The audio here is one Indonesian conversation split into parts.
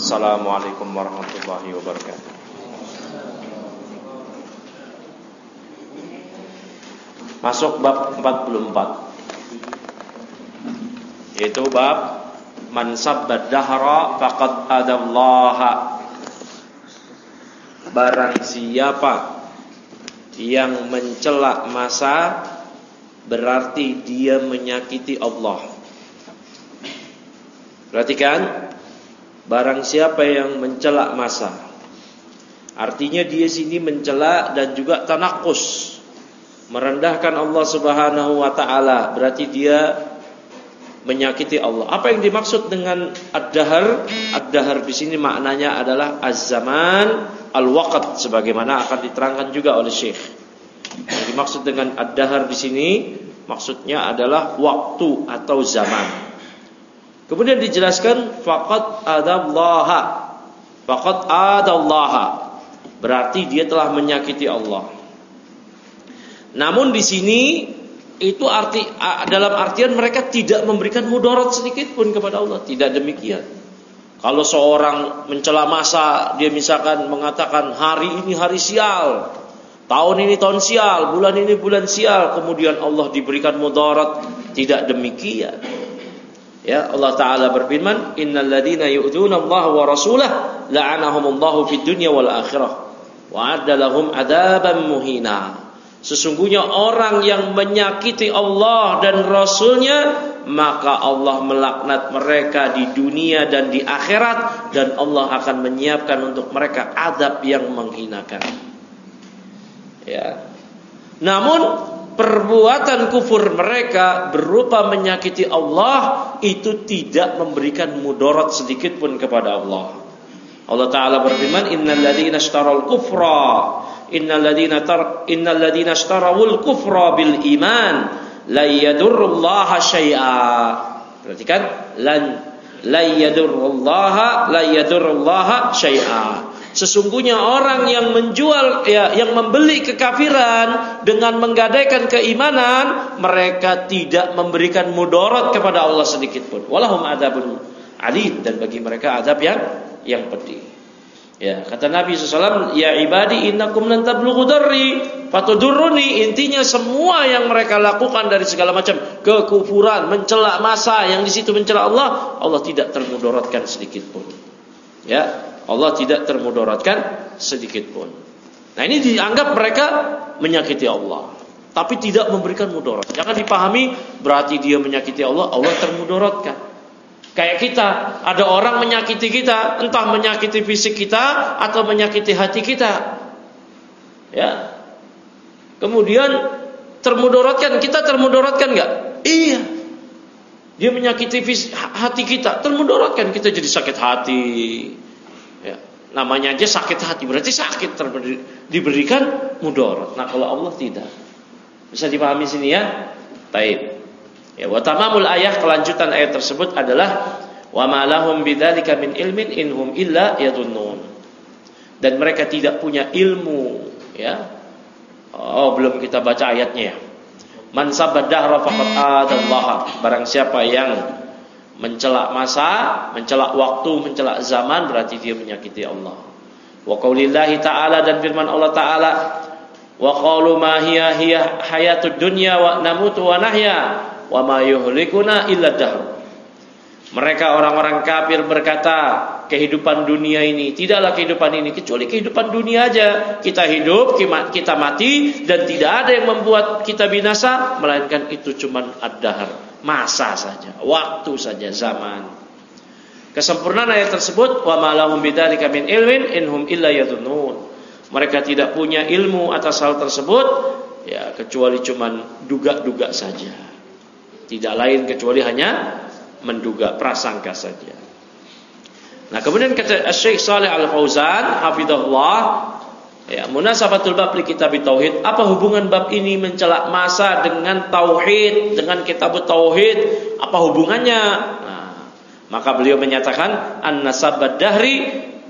Assalamualaikum warahmatullahi wabarakatuh. Masuk bab 44, yaitu bab man sabbad dahra faqad adallaha. Barang siapa yang mencela masa, berarti dia menyakiti Allah. Perhatikan, barang siapa yang mencela masa, artinya dia sini mencela dan juga tanakus, merendahkan Allah Subhanahu wa taala, berarti dia menyakiti Allah. Apa yang dimaksud dengan ad-dahr? Ad-dahr di sini maknanya adalah az-zaman, al-waqt, sebagaimana akan diterangkan juga oleh Syekh. Yang dimaksud dengan ad-dahr di sini maksudnya adalah waktu atau zaman. Kemudian dijelaskan faqad adallaha. Faqad adallaha, berarti dia telah menyakiti Allah. Namun di sini itu dalam artian mereka tidak memberikan mudarat sedikit pun kepada Allah. Tidak demikian. Kalau seorang mencela masa, dia misalkan mengatakan hari ini hari sial, tahun ini tahun sial, bulan ini bulan sial, kemudian Allah diberikan mudarat, tidak demikian. Ya, Allah Ta'ala berfirman, innal ladzina yu'dzuna Allah wa rasulahu la'anahumullahu fid dunya wal akhirah wa adda lahum adzaban muhina. Sesungguhnya orang yang menyakiti Allah dan Rasulnya, maka Allah melaknat mereka di dunia dan di akhirat, dan Allah akan menyiapkan untuk mereka azab yang menghinakan. Ya. Namun perbuatan kufur mereka berupa menyakiti Allah itu tidak memberikan mudarat sedikit pun kepada Allah. Allah Ta'ala berfirman, innal ladzina ishtarawul kufra bil iman la yadurrullaha syai'a. Perhatikan, la yadurrullaha syai'a. Sesungguhnya orang yang menjual, yang membeli kekafiran dengan menggadaikan keimanan, mereka tidak memberikan mudarat kepada Allah sedikit pun. Walahum adzabun alim, dan bagi mereka azab yang pedih. Ya, kata Nabi SAW, ya ibadi innakum lan tablughu darri fatudurruni. Intinya semua yang mereka lakukan dari segala macam kekufuran, mencela masa, yang di situ mencela Allah, Allah tidak termudaratkan sedikit pun. Ya, Allah tidak termudaratkan sedikit pun. Nah, ini dianggap mereka menyakiti Allah, tapi tidak memberikan mudarat. Jangan dipahami berarti dia menyakiti Allah, Allah termudaratkan. Kayak kita, ada orang menyakiti kita, entah menyakiti fisik kita atau menyakiti hati kita. Ya. Kemudian termudaratkan, kita termudaratkan enggak? Iya. Dia menyakiti hati kita, termudaratkan, kita jadi sakit hati. Ya. Namanya aja sakit hati, berarti sakit, diberikan mudarat. Nah, kalau Allah tidak. Bisa dipahami sini ya? Taib. Ya, wa tamamul ayat, kelanjutan ayat tersebut adalah wa ma lahum bidzalika min ilmin inhum illa yadhunnun. Dan mereka tidak punya ilmu, ya. Oh, belum kita baca ayatnya ya. Man sabbadahra faqad adallaha. Barang siapa yang mencela masa, mencela waktu, mencela zaman, berarti dia menyakiti Allah. Wa qaulillahi ta'ala, dan firman Allah Ta'ala, wa qalu ma hiya hayatud dunya wa namutu wa nahya wa ma yuhlikuna illa dahr. Mereka orang-orang kafir berkata, kehidupan dunia ini tidaklah kehidupan ini kecuali kehidupan dunia aja. Kita hidup, kita mati, dan tidak ada yang membuat kita binasa melainkan itu cuman ad-dahr, masa saja, waktu saja, zaman. Kesempurnaan ayat tersebut, wa ma lahum bidzalika min ilmin inhum illa yadhunnun. Mereka tidak punya ilmu atas hal tersebut, ya, kecuali cuman duga-duga saja. Tidak lain kecuali hanya menduga, prasangka saja. Nah, kemudian kata Syekh Shalih Al-Fauzan hafizahullah, ya, munasabatul bab li kitab tauhid. Apa hubungan bab ini mencela masa dengan tauhid, dengan kitab tauhid? Apa hubungannya? Nah, maka beliau menyatakan an-nasabad dahri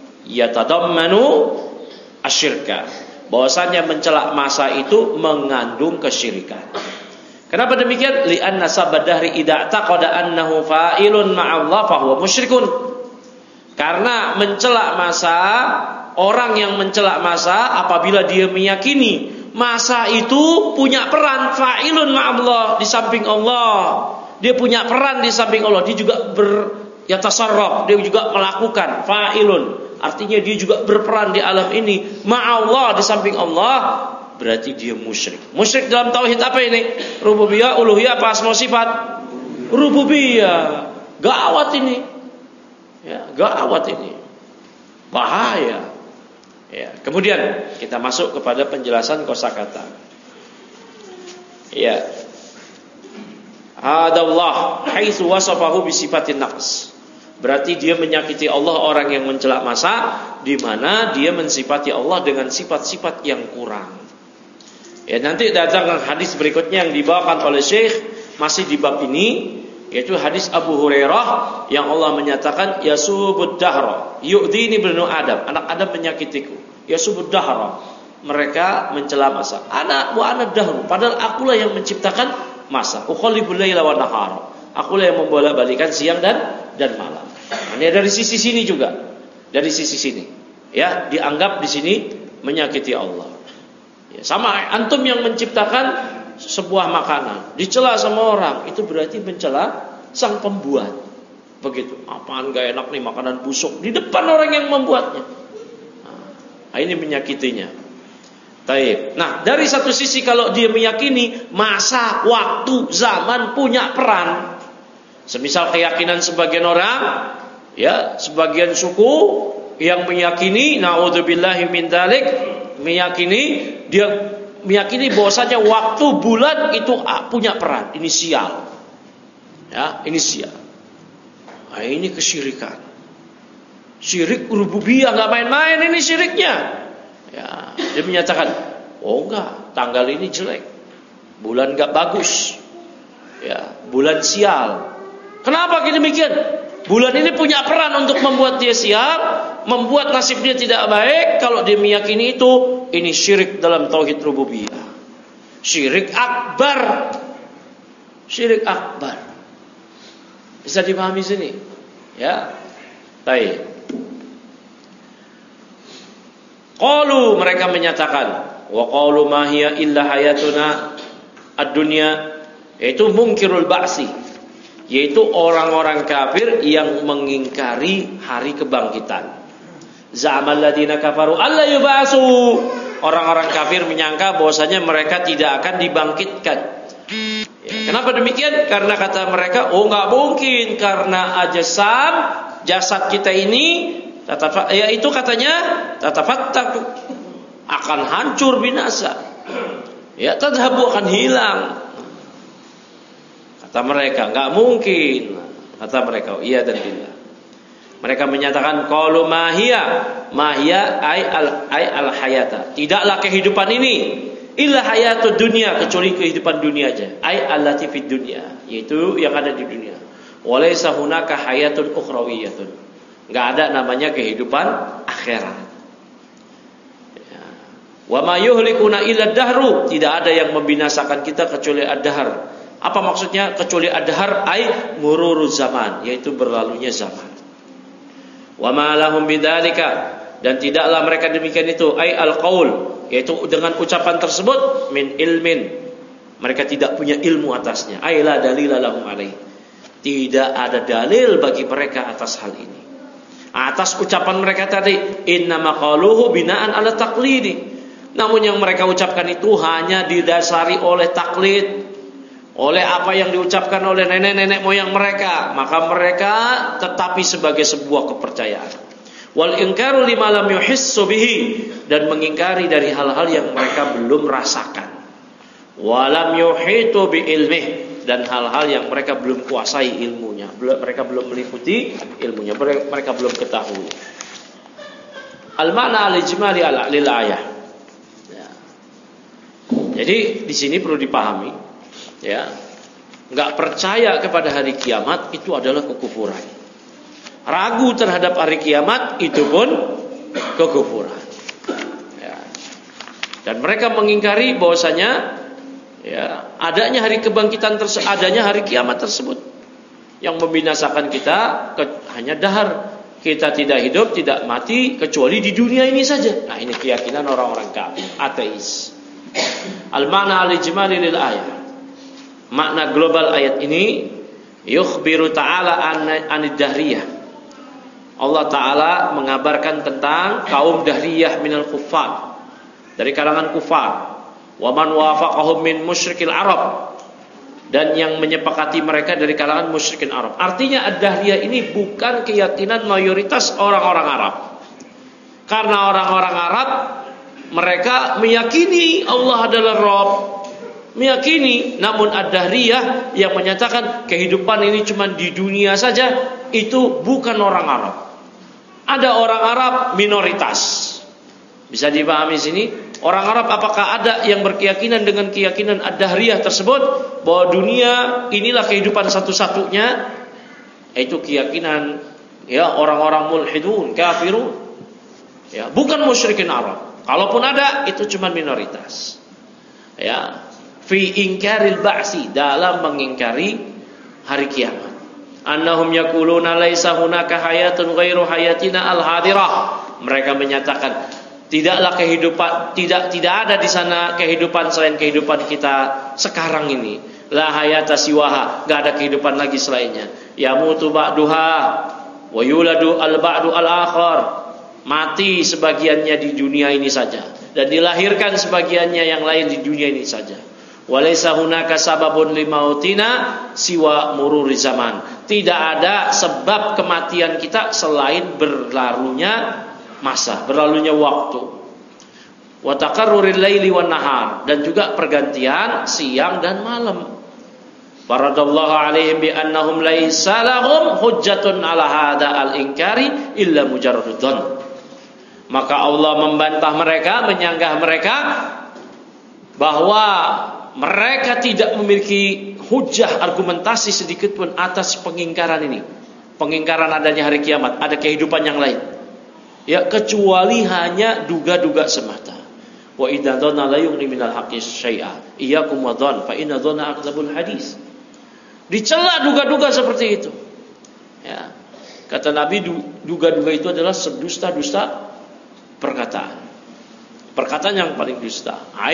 yatadammanu asyirka. Bahwasanya mencela masa itu mengandung kesyirikan. Kenapa demikian? Li'anna sabad dahri idza taqada annahu fa'ilun ma'allah fa huwa musyrikun. Karena mencela masa, orang yang mencela masa apabila dia meyakini masa itu punya peran fa'ilun ma'allah di samping Allah. Dia punya peran di samping Allah. Dia juga yatasarraf, dia juga melakukan fa'ilun. Artinya dia juga berperan di alam ini ma'allah di samping Allah, berarti dia musyrik. Musyrik dalam tauhid apa ini? Rububiyah, uluhiyah, apa asma sifat? Rububiyah. Gawat ini. Ya, gawat ini. Bahaya. Ya, kemudian kita masuk kepada penjelasan kosakata. Ya. Hadallah haitsu wasafahu bi sifatin naqs. Berarti dia menyakiti Allah, orang yang mencela masa, di mana dia mensifati Allah dengan sifat-sifat yang kurang. Ya, nanti datang hadis berikutnya yang dibawakan oleh Syekh masih di bab ini, yaitu hadis Abu Hurairah yang Allah menyatakan yasubud dahra yu'dini ibnu Adam, anak Adam menyakitiku. Yasubud dahra, mereka mencela masa. Ana wa ana dahru, padahal akulah yang menciptakan masa. Uqallibul laila wan nahar, akulah yang membolak-balikan siang dan malam. Ini dari sisi sini juga, dari sisi sini, ya, dianggap di sini menyakiti Allah. Ya, sama antum yang menciptakan sebuah makanan dicela sama orang, itu berarti mencela sang pembuat. Begitu. Apaan gak enak nih makanan busuk di depan orang yang membuatnya. Nah, ini menyakitinya. Taib. Nah, dari satu sisi kalau dia meyakini masa, waktu, zaman punya peran. Semisal keyakinan sebagian orang, ya, sebagian suku yang meyakini, naudzubillahi min dzalik, meyakini bahwasanya waktu, bulan itu punya peran, inisial. Ya, inisial. Nah, ini kesyirikan. Syirik rububiyah, enggak main-main ini syiriknya. Ya, dia menyatakan, "Oh enggak, tanggal ini jelek. Bulan enggak bagus. Ya, bulan sial." Kenapa demikian? Bulan ini punya peran untuk membuat dia sial, membuat nasib dia tidak baik. Kalau dia meyakini itu, ini syirik dalam tauhid rububiyah. Syirik akbar. Syirik akbar. Bisa dipahami sini? Ya. Baik. Qalu, mereka menyatakan, wa qalu ma hiya illa hayatuna ad-dunya, yaitu munkirul ba'si, yaitu orang-orang kafir yang mengingkari hari kebangkitan. Za'amal ladina kafaru alla yub'atsu, orang-orang kafir menyangka bahwasanya mereka tidak akan dibangkitkan. Ya, kenapa demikian? Karena kata mereka, oh enggak mungkin, karena jasad kita ini itu katanya tatafattaku, akan hancur binasa. Ya, tadhabu, akan hilang. Kata mereka, enggak mungkin. Kata mereka, iya dan tidak. Mereka menyatakan qalu mahiya ay al hayata. Tidaklah kehidupan ini illa hayatud dunya, kecuali kehidupan dunia aja. Ay allati fid dunya, yaitu yang ada di dunia. Walaysa hunaka hayatun ukhrawiyatun. Enggak ada namanya kehidupan akhirat. Ya. Wa ma yuhlikuna illa dahru, tidak ada yang membinasakan kita kecuali ad-dahr. Apa maksudnya kecuali ad-dahr? Ai mururuz zaman, yaitu berlalunya zaman. Wa ma lahum bidzalika, dan tidaklah mereka demikian itu, ai al-qaul, yaitu dengan ucapan tersebut, min ilmin, mereka tidak punya ilmu atasnya. Ai la dalila lahum alaih, tidak ada dalil bagi mereka atas hal ini. Atas ucapan mereka tadi, inna maqaluhu binaan ala taqlidi. Namun yang mereka ucapkan itu hanya didasari oleh taklid, oleh apa yang diucapkan oleh nenek-nenek moyang mereka. Maka mereka tetapi sebagai sebuah kepercayaan. Wal inkaru lima lam yuhissu bihi, dan mengingkari dari hal-hal yang mereka belum rasakan. Walam yuhitu bi ilmih, dan hal-hal yang mereka belum kuasai ilmunya, mereka belum meliputi ilmunya, mereka belum ketahui. Al-ma'na al-ijmali lil ayah. Ya. Jadi di sini perlu dipahami, ya, nggak percaya kepada hari kiamat itu adalah kekufuran. Ragu terhadap hari kiamat itu pun kekufuran. Ya. Dan mereka mengingkari bahwasanya, ya, adanya hari kebangkitan adanya hari kiamat tersebut. Yang membinasakan kita hanya dahar, Kita tidak hidup, tidak mati kecuali di dunia ini saja. Nah, ini keyakinan orang-orang kafir, ateis. Al-makna al-ijmali lil ayat. Makna global ayat ini yukhbiru ta'ala anid dahriyah. Allah Ta'ala mengabarkan tentang kaum dahriyah minal kuffar, dari kalangan kufar. Wa man wafaqahum min musyrikil Arab, dan yang menyepakati mereka dari kalangan musyrikin Arab. Artinya ad-dahriyah ini bukan keyakinan mayoritas orang-orang Arab. Karena orang-orang Arab mereka meyakini Allah adalah Rabb, meyakini. Namun ad-dahriyah yang menyatakan kehidupan ini cuma di dunia saja, itu bukan orang Arab. Ada orang Arab minoritas. Bisa dipahami sini? Orang Arab apakah ada yang berkeyakinan dengan keyakinan ad-dahriyah tersebut, bahwa dunia inilah kehidupan satu-satunya? Itu keyakinan ya orang-orang mulhidun, kafirun. Ya, bukan musyrikin Arab. Kalaupun ada, itu cuma minoritas. Ya, fi inkaril ba'si, dalam mengingkari hari kiamat. Annahum yaquluna laisa hunaka hayatun ghairu hayatina al-hadirah. Mereka menyatakan tidaklah kehidupan, tidak ada di sana kehidupan selain kehidupan kita sekarang ini. La hayata siwaha, enggak ada kehidupan lagi selainnya. Yamutu ba'duha wa yuladu al-ba'du al-akhar. Mati sebagiannya di dunia ini saja, dan dilahirkan sebagiannya yang lain di dunia ini saja. Walaysa hunaka sababun limautina siwa mururi zaman. Tidak ada sebab kematian kita selain berlalunya masa, berlalunya waktu. Wa taqarruril laili wan nahar, dan juga pergantian siang dan malam. Faradallahu alaihim bi annahum laisa lahum hujjatun ala hada al-inkari illa mujarradud dhann. Maka Allah membantah mereka, menyanggah mereka bahwa mereka tidak memiliki hujah, argumentasi sedikit pun atas pengingkaran ini. Pengingkaran adanya hari kiamat, ada kehidupan yang lain. Ya, kecuali hanya duga-duga semata. Wa idza dhanna la yughni minal haqqi syai'a. Iyyakum wa dhann fa inna dhanna akdzabul hadis. Dicela duga-duga seperti itu. Ya. Kata Nabi, duga-duga itu adalah sedusta-dusta perkataan. Perkataan yang paling dusta. Nah,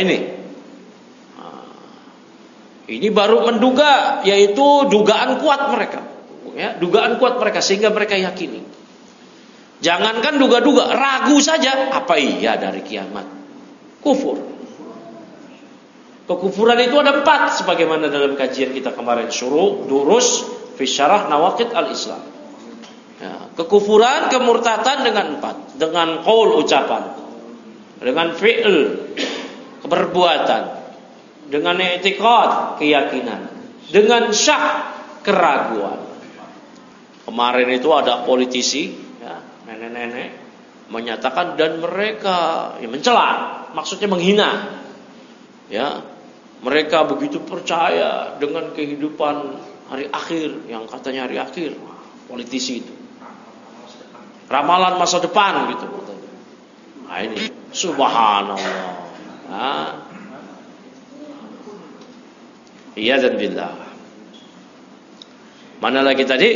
ini baru menduga, yaitu dugaan kuat mereka. Ya, dugaan kuat mereka sehingga mereka yakini. Jangankan duga-duga, ragu saja, apa iya dari kiamat? Kufur. Kekufuran itu ada 4, sebagaimana dalam kajian kita kemarin, syuru durus fi syarah nawaqid al-Islam. Ya, kekufuran, kemurtadan dengan 4, dengan qaul ucapan, dengan fi'il perbuatan, dengan i'tiqad keyakinan, dengan syak keraguan. Kemarin itu ada politisi, ya, nenek-nenek menyatakan, dan mereka mencela, maksudnya menghina. Ya, mereka begitu percaya dengan kehidupan hari akhir, yang katanya hari akhir, politisi itu. Ramalan masa depan gitu. Nah, ini subhanallah. Nah, iya dan billah. Mana lagi tadi?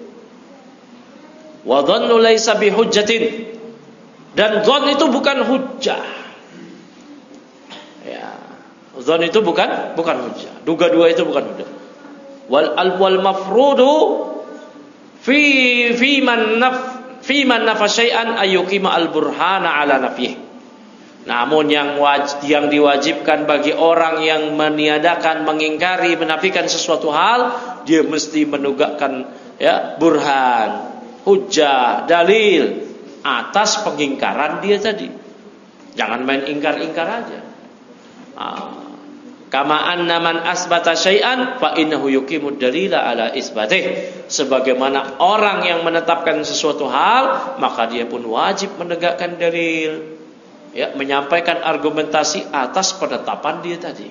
Wa dhannu laisa bihujjatin. Dan dzan itu bukan hujjah. Ya. Dzan itu bukan hujjah. Duga-duga itu bukan hujjah. Wal mafrudu fi man nafa syai'an ayyuqima al-burhana ala nafyih. Namun yang diwajibkan bagi orang yang meniadakan, mengingkari, menafikan sesuatu hal, dia mesti menegakkan ya burhan, hujjah, dalil atas pengingkaran dia tadi. Jangan main ingkar-ingkar aja. Kama anna man asbata syai'an fa innahu yuqimud dalila ala isbatih. Sebagaimana orang yang menetapkan sesuatu hal, maka dia pun wajib menegakkan dalil. Ya, menyampaikan argumentasi atas penetapan dia tadi.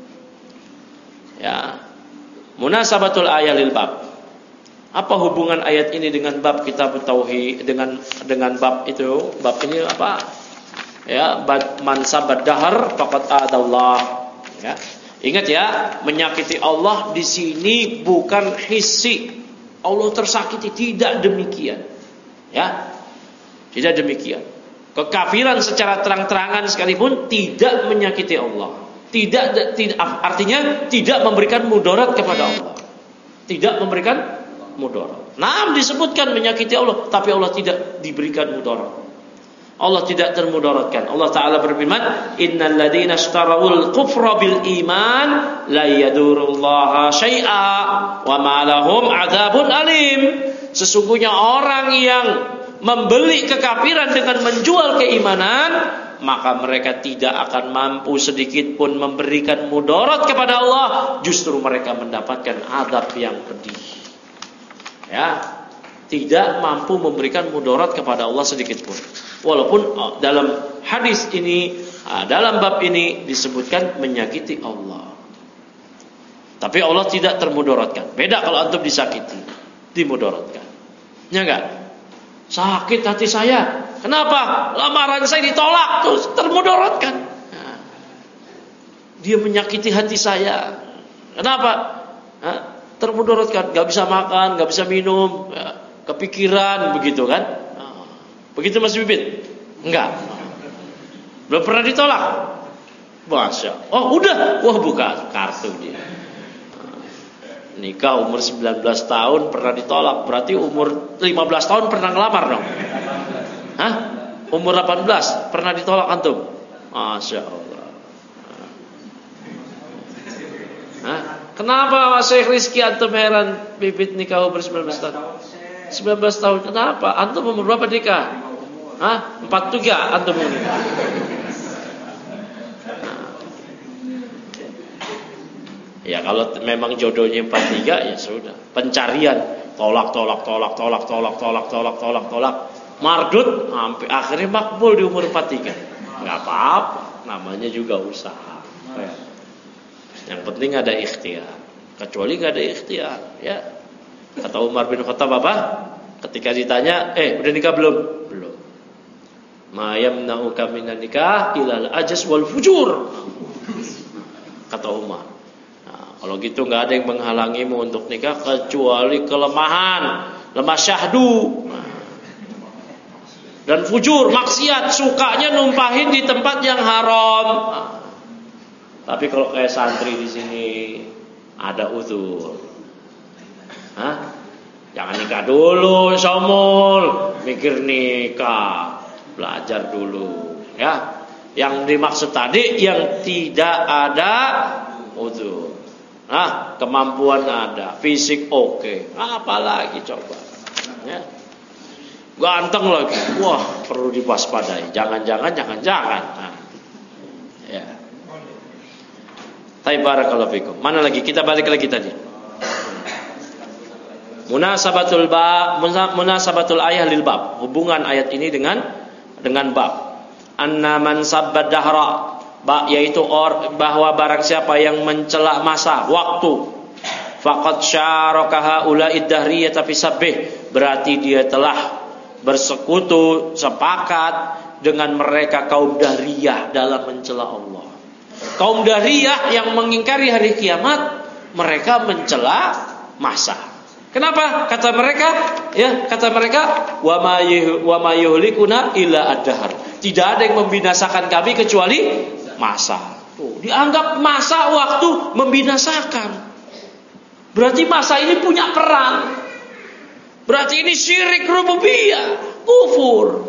Ya. Munasabatul ayat lil bab. Apa hubungan ayat ini dengan bab kitab tauhid, dengan bab itu? Bab ini apa? Ya, man sabad dahar faqad adallah. Ya. Ingat ya, menyakiti Allah di sini bukan hissi. Allah tersakiti, tidak demikian. Ya. Tidak demikian. Kekafiran secara terang-terangan sekalipun tidak menyakiti Allah. Tidak artinya tidak memberikan mudarat kepada Allah. Tidak memberikan mudarat. Naam disebutkan menyakiti Allah, tapi Allah tidak diberikan mudarat. Allah tidak termudaratkan. Allah Ta'ala berfirman, innal ladzina ishtarawul kufra bil iman la yadurullaha syai'a wa ma lahum adzabun alim. Sesungguhnya orang yang membeli kekafiran dengan menjual keimanan, maka mereka tidak akan mampu sedikit pun memberikan mudarat kepada Allah, justru mereka mendapatkan azab yang pedih. Ya, tidak mampu memberikan mudarat kepada Allah sedikit pun. Walaupun dalam hadis ini, dalam bab ini disebutkan menyakiti Allah, tapi Allah tidak termudaratkan. Beda kalau antum disakiti, dimudaratkan. Ya enggak? Sakit hati saya. Kenapa? Lamaran saya ditolak, terus termudaratkan. Nah, dia menyakiti hati saya. Kenapa? Termudaratkan. Gak bisa makan, gak bisa minum, kepikiran begitu kan? Begitu Mas Bibit? Enggak. Belum pernah ditolak. Masya. Oh udah. Wah buka kartu dia. Nikah umur 19 tahun pernah ditolak. Berarti umur 15 tahun pernah ngelamar dong. Hah? Umur 18 pernah ditolak antum? Masya Allah. Hah? Kenapa Mas Syekh Rizky antum heran Bibit nikah umur 19 tahun? 19 tahun. Kenapa? Antum umur berapa nikah? Hah? 43 antum ini. Ya kalau memang jodohnya 43 ya sudah. Pencarian tolak. Mardut sampai akhirnya makbul di umur 43. Enggak apa-apa, namanya juga usaha. Yang penting ada ikhtiar. Kecuali enggak ada ikhtiar, ya. Kata Umar bin Khattab apa? Ketika ditanya, udah nikah belum? Belum. Ma yamna'uka minan nikah ilal ajaz wal fujur. Kata Umar. Nah, kalau gitu enggak ada yang menghalangimu untuk nikah kecuali kelemahan, lemah syahdu. Dan fujur, maksiat, sukanya numpahin di tempat yang haram. Tapi kalau kayak santri di sini ada uzur. Jangan nikah dulu, somol, mikir nikah, belajar dulu, ya. Yang dimaksud tadi yang tidak ada uzur. Kemampuan ada, fisik oke. Apalagi coba, ya. Ganteng lagi, wah perlu diwaspadai. Jangan. Ya. Tapi barakallahu fikum. Mana lagi? Kita balik lagi tadi. Munasabatul ayah lil bab. Hubungan ayat ini dengan bab. Anna man sabbad dahra, yaitu bahwa barang siapa yang mencela masa, waktu, faqad syarakaha ulaid dahriyah fi sabbih, berarti dia telah bersekutu, sepakat dengan mereka kaum dahriyah dalam mencela Allah. Kaum dahriyah yang mengingkari hari kiamat, mereka mencela masa. Kenapa? Kata mereka, wa ma yuhlikuna illa ad-dahr. Tidak ada yang membinasakan kami kecuali masa. Dianggap masa waktu membinasakan. Berarti masa ini punya peran. Berarti ini syirik rububiyah, kufur.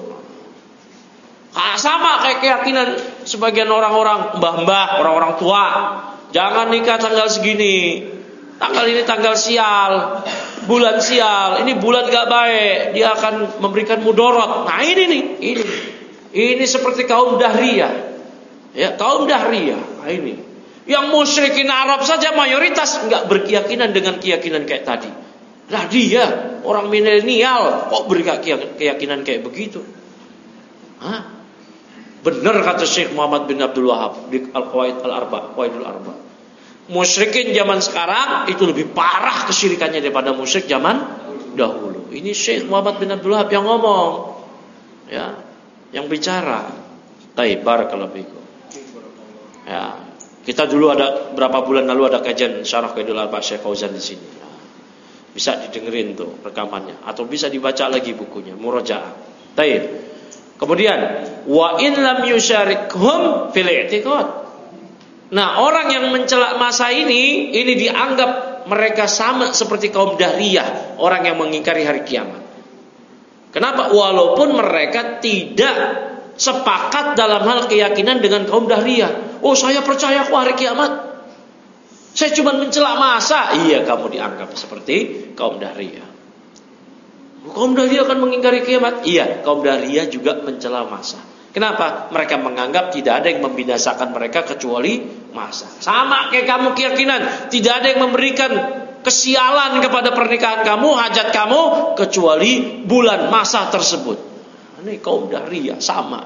Sama kayak keyakinan sebagian orang-orang, mbah-mbah, orang-orang tua. Jangan nikah tanggal segini. Tanggal ini tanggal sial, bulan sial. Ini bulan gak baik, dia akan memberikan mudarat. Nah ini nih, ini seperti kaum dahriyah. Ya, kaum dahriyah. Nah, ini. Yang musyrikin Arab saja mayoritas enggak berkeyakinan dengan keyakinan kayak tadi. Lah dia orang milenial kok berkeyakinan kayak begitu? Benar kata Syekh Muhammad bin Abdul Wahab di Al-Qawaid Al-Arba, Qawaidul Arba. Musyrikin zaman sekarang itu lebih parah kesyirikannya daripada musyrik zaman dahulu. Ini Syekh Muhammad bin Abdul Wahab yang ngomong. Ya, yang bicara. Baik, barakallahu fikum. Ya, kita dulu ada berapa bulan lalu ada kajian Syarah Qawaidul Arba Syekh Fauzan di sini. Bisa didengerin tuh rekamannya atau bisa dibaca lagi bukunya, murojaah. Baik. Kemudian wa in lam yusyarikhum fil i'tiqad. Nah, orang yang mencela masa ini dianggap mereka sama seperti kaum Dahriyah, orang yang mengingkari hari kiamat. Kenapa? Walaupun mereka tidak sepakat dalam hal keyakinan dengan kaum Dahriyah. Oh, saya percaya hari kiamat. Saya cuma mencela masa. Iya, kamu dianggap seperti kaum Dahriyah. Kaum Dahriyah akan mengingkari kiamat. Iya, kaum Dahriyah juga mencela masa. Kenapa? Mereka menganggap tidak ada yang membinasakan mereka kecuali masa. Sama kayak kamu keyakinan, tidak ada yang memberikan kesialan kepada pernikahan kamu, hajat kamu kecuali bulan masa tersebut. Ini kaum Dahriyah sama.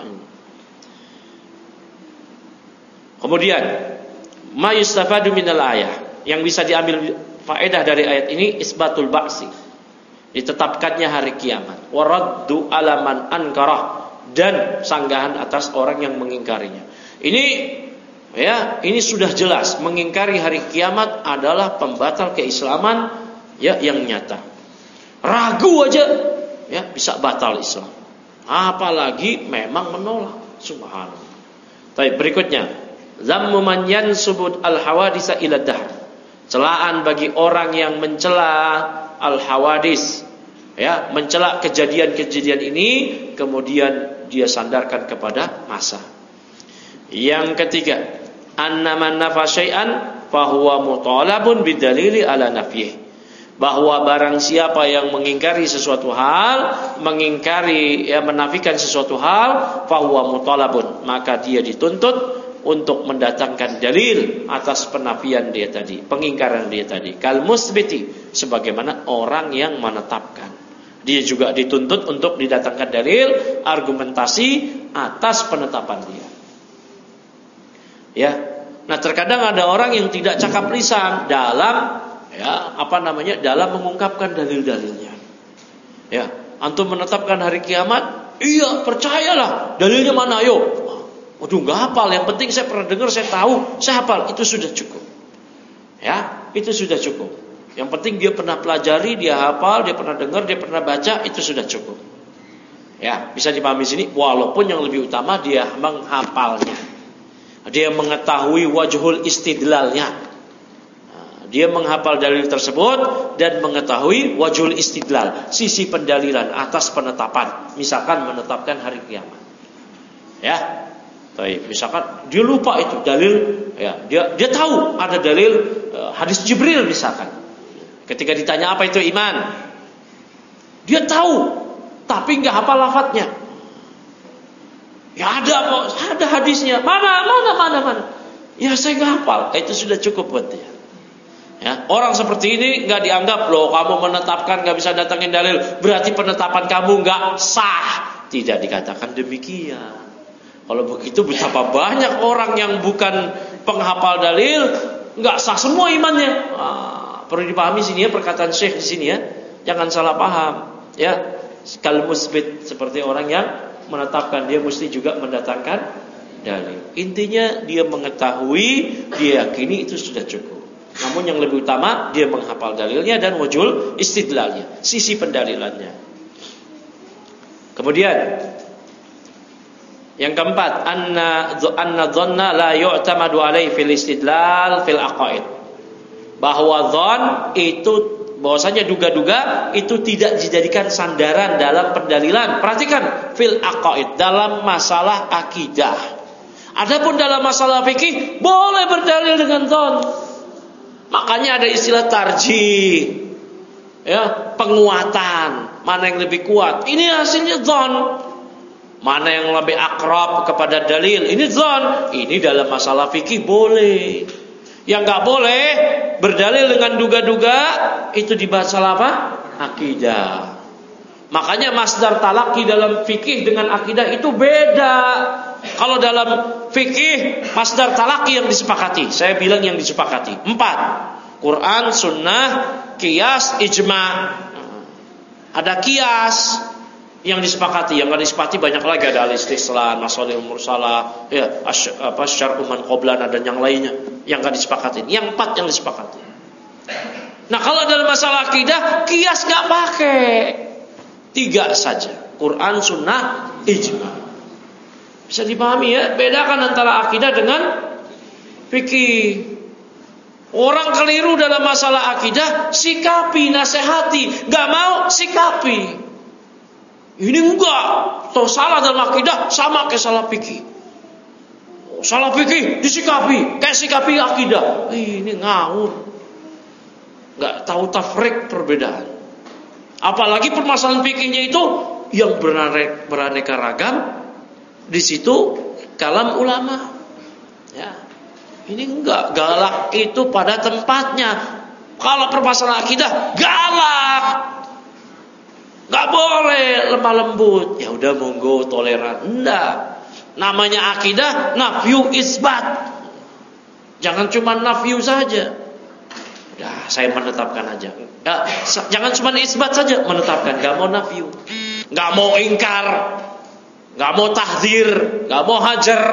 Kemudian ma yustafadu minal ayah, yang bisa diambil faedah dari ayat ini isbatul ba'si, ditetapkannya hari kiamat, waraddu alaman ankarah, dan sanggahan atas orang yang mengingkarinya. Ini sudah jelas mengingkari hari kiamat adalah pembatal keislaman yang nyata. Ragu aja bisa batal Islam. Apalagi memang menolak. Subhanallah. Baik, berikutnya zammu man yansubut al-hawadisa ila dahr. Celaan bagi orang yang mencela al-hawadis, mencela kejadian-kejadian ini kemudian dia sandarkan kepada masa. Yang ketiga, annaman nafa syai'an fahuwa mutalabun bidalili ala nafyih. Bahwa barang siapa yang mengingkari sesuatu hal, menafikan sesuatu hal, fahuwa mutalabun, maka dia dituntut untuk mendatangkan dalil atas penafian dia tadi, pengingkaran dia tadi. Kal musbiti, sebagaimana orang yang menetapkan, dia juga dituntut untuk didatangkan dalil, argumentasi atas penetapan dia. Nah, terkadang ada orang yang tidak cakap lisan dalam dalam mengungkapkan dalil-dalilnya. Antum menetapkan hari kiamat, iya percayalah, dalilnya mana ayo? Waduh, nggak hafal. Yang penting saya pernah dengar, saya tahu, saya hafal. Itu sudah cukup. Itu sudah cukup. Yang penting dia pernah pelajari, dia hafal, dia pernah dengar, dia pernah baca, itu sudah cukup. Bisa dipahami sini. Walaupun yang lebih utama dia menghafalnya, dia mengetahui wajhul istidlalnya. Dia menghafal dalil tersebut dan mengetahui wajhul istidlal, sisi pendalilan atas penetapan. Misalkan menetapkan hari kiamat. Misalkan dia lupa itu dalil, dia tahu ada dalil hadis Jibril misalkan. Ketika ditanya apa itu iman, dia tahu tapi nggak hafal lafadznya. Ada hadisnya. Mana? Ya saya nggak hafal. Itu sudah cukup buat dia. Orang seperti ini nggak dianggap loh kamu menetapkan nggak bisa datangin dalil, berarti penetapan kamu nggak sah. Tidak dikatakan demikian. Kalau begitu betapa banyak orang yang bukan penghafal dalil nggak sah semua imannya. Perlu dipahami sini perkataan Syekh di sini jangan salah paham. Kal musbit, seperti orang yang menetapkan, dia mesti juga mendatangkan dalil. Intinya dia mengetahui, dia yakini itu sudah cukup. Namun yang lebih utama dia menghafal dalilnya dan wujul istidlalnya, sisi pendalilannya. Kemudian yang keempat, anna dhanna la yu'tamadu alaihi fil istidlal fil aqaid. Bahwa dzan itu, bahwasanya duga-duga itu tidak dijadikan sandaran dalam pendalilan. Perhatikan, fil aqaid, dalam masalah akidah. Adapun dalam masalah fikih boleh berdalil dengan dzan. Makanya ada istilah tarjih, penguatan, mana yang lebih kuat. Ini hasilnya dzan. Mana yang lebih akrab kepada dalil, ini dzan. Ini dalam masalah fikih boleh. Yang nggak boleh berdalil dengan duga-duga, itu di masalah apa? Akidah. Makanya masdar talaqi dalam fikih dengan akidah itu beda. Kalau dalam fikih masdar talaqi yang disepakati, saya bilang yang disepakati 4: Quran, Sunnah, Qiyas, Ijma. Ada Qiyas yang disepakati, yang nggak disepakati banyak lagi, ada al-istislan, masalihul mursalah, syar'u man qablana dan yang lainnya yang nggak disepakati. Yang 4 yang disepakati. Nah, kalau dalam masalah akidah, kias nggak pakai. 3 saja. Quran, sunnah, ijma. Bisa dipahami ya? Bedakan antara akidah dengan fikih. Orang keliru dalam masalah akidah, sikapi, nasihati. Gak mau, sikapi. Ini enggak. Atau salah dalam akidah, sama kayak salah fikih. Salah fikih, disikapi. Kayak sikapi akidah. Ini ngawur. Gak tahu tafrik perbedaan. Apalagi permasalahan fikihnya itu yang beraneka ragam. Di situ kalam ulama. Ya. Ini enggak, galak itu pada tempatnya. Kalau permasalahan akidah, galak. Enggak boleh lemah lembut. Ya udah monggo toleran. Enggak. Namanya akidah nafyu isbat. Jangan cuma nafyu saja. Udah, saya menetapkan aja. Ya, jangan cuma isbat saja, menetapkan. Enggak mau nafyu. Enggak mau ingkar. Enggak mau tahdzir, enggak mau hajar.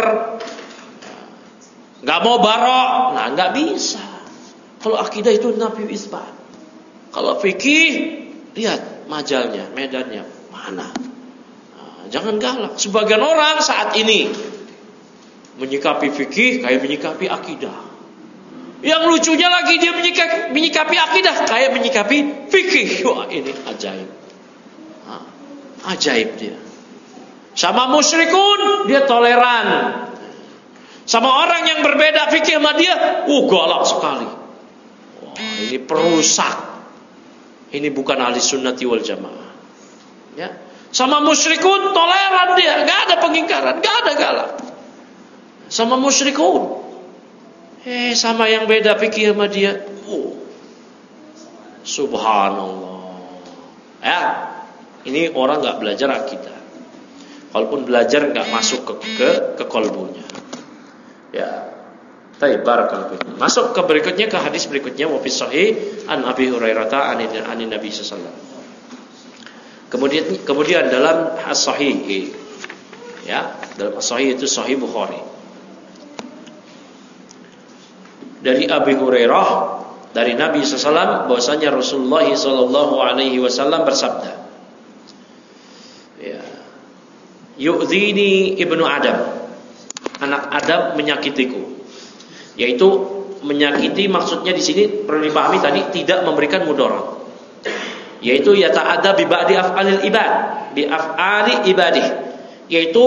Gak mau barok, nah gak bisa. Kalau akidah itu nafi isbat. Kalau fikih, lihat majalnya, medannya mana. Nah, jangan galak. Sebagian orang saat ini menyikapi fikih kayak menyikapi akidah. Yang lucunya lagi dia menyikapi akidah kayak menyikapi fikih. Wah, ini ajaib. Nah, ajaib dia. Sama musyrikun dia toleran. Sama orang yang berbeda fikih sama dia, galak sekali. Wah, ini perusak. Ini bukan ahli sunnati wal jamaah. Ya. Sama musyrikun toleran dia, gak ada pengingkaran, gak ada galak. Sama musyrikun. Sama yang beda fikih sama dia, subhanallah. Ya, ini orang gak belajar akidah. Kalaupun belajar gak masuk ke kolbunya. Ya, baik, barakallahu fikum. Masuk ke berikutnya, ke hadis berikutnya, wa fi sahih an Abi Hurairah an Nabi sallallahu. Kemudian dalam as-sahih, ya, dalam as-sahih itu sahih Bukhari. Dari Abi Hurairah dari Nabi sallallahu bahwasanya Rasulullah sallallahu alaihi wasallam bersabda, ya, yu'dhini ibnu Adam. Anak Adam menyakitiku. Yaitu menyakiti maksudnya di sini perlu dipahami tadi tidak memberikan mudarat. Yaitu yata'adda bi ba'di af'alil ibad, bi af'ali ibadih. Yaitu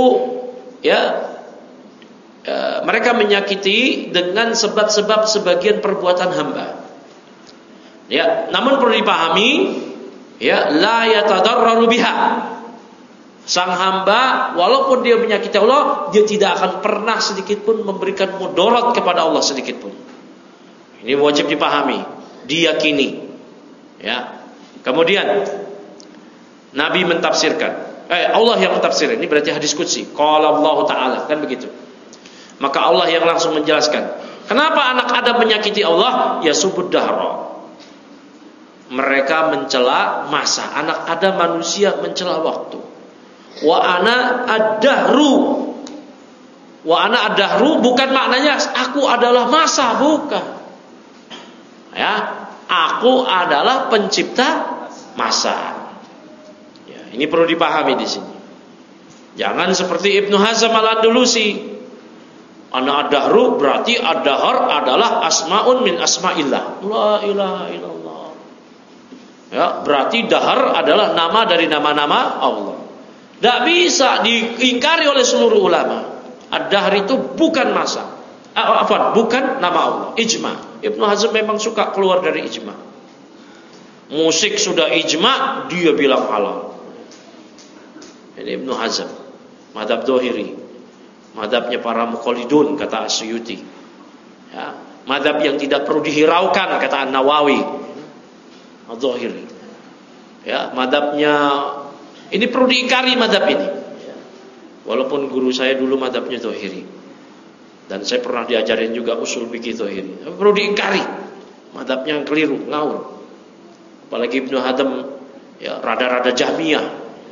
mereka menyakiti dengan sebab-sebab sebagian perbuatan hamba. Ya, namun perlu dipahami ya la yatadarraru biha. Sang hamba walaupun dia menyakiti Allah, dia tidak akan pernah sedikit pun memberikan mudarat kepada Allah sedikit pun. Ini wajib dipahami, diyakini. Ya. Kemudian Nabi mentafsirkan, Allah yang mentafsirkan. Ini berarti hadis qudsi. Qala Allah Ta'ala, kan begitu. Maka Allah yang langsung menjelaskan. Kenapa anak Adam menyakiti Allah? Ya subud dahra. Mereka mencela masa. Anak Adam manusia mencela waktu. Wa ana ad-dahru. Wa ana ad-dahru bukan maknanya aku adalah masa, bukan. Ya, aku adalah pencipta masa. Ya, ini perlu dipahami di sini. Jangan seperti Ibnu Hazm al-Andalusi. Ana ad-dahru berarti ad-dahr adalah asmaun min asma'illah. La ilaha illallah. Ya, berarti dahar adalah nama dari nama-nama Allah. Tidak bisa diingkari oleh seluruh ulama. Ad-dahr itu bukan masa. Bukan nama Allah. Ijma. Ibnu Hazm memang suka keluar dari ijma. Musik sudah ijma, dia bilang halal. Ini Ibnu Hazm, madhab Dhahiri, madhabnya para muqallidun, kata Asyuyuti. Ya, madhab yang tidak perlu dihiraukan, kata An-Nawawi, Dhahiri. Ya, madhabnya ini perlu diingkari madhab ini. Walaupun guru saya dulu madhabnya Dhahiri, dan saya pernah diajarin juga usul fikih Dhahiri. Perlu diingkari madhabnya yang keliru, ngawur. Apalagi Ibnu Hazm ya rada-rada Jahmiyah.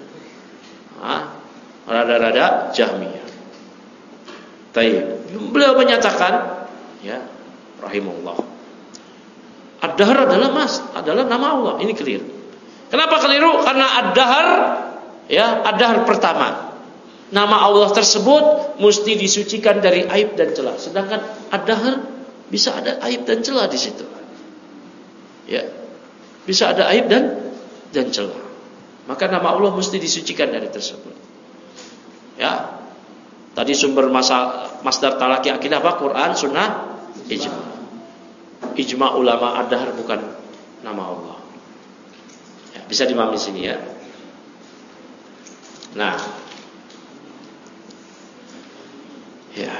Rada-rada Jahmiyah. Taib. Beliau menyatakan ya rahimahullah, Ad-Dahr adalah nama Allah. Ini keliru. Kenapa keliru? Karena Ad-Dahr, ya, Ad-Dahr pertama. Nama Allah tersebut mesti disucikan dari aib dan celah. Sedangkan Ad-Dahr bisa ada aib dan celah di situ. Ya. Bisa ada aib dan celah. Maka nama Allah mesti disucikan dari tersebut. Ya. Tadi sumber masdar talaki akidah apa? Quran, sunnah, ijma. Ijma ulama Ad-Dahr bukan nama Allah. Ya, bisa dimahami sini ya. Nah. Ya.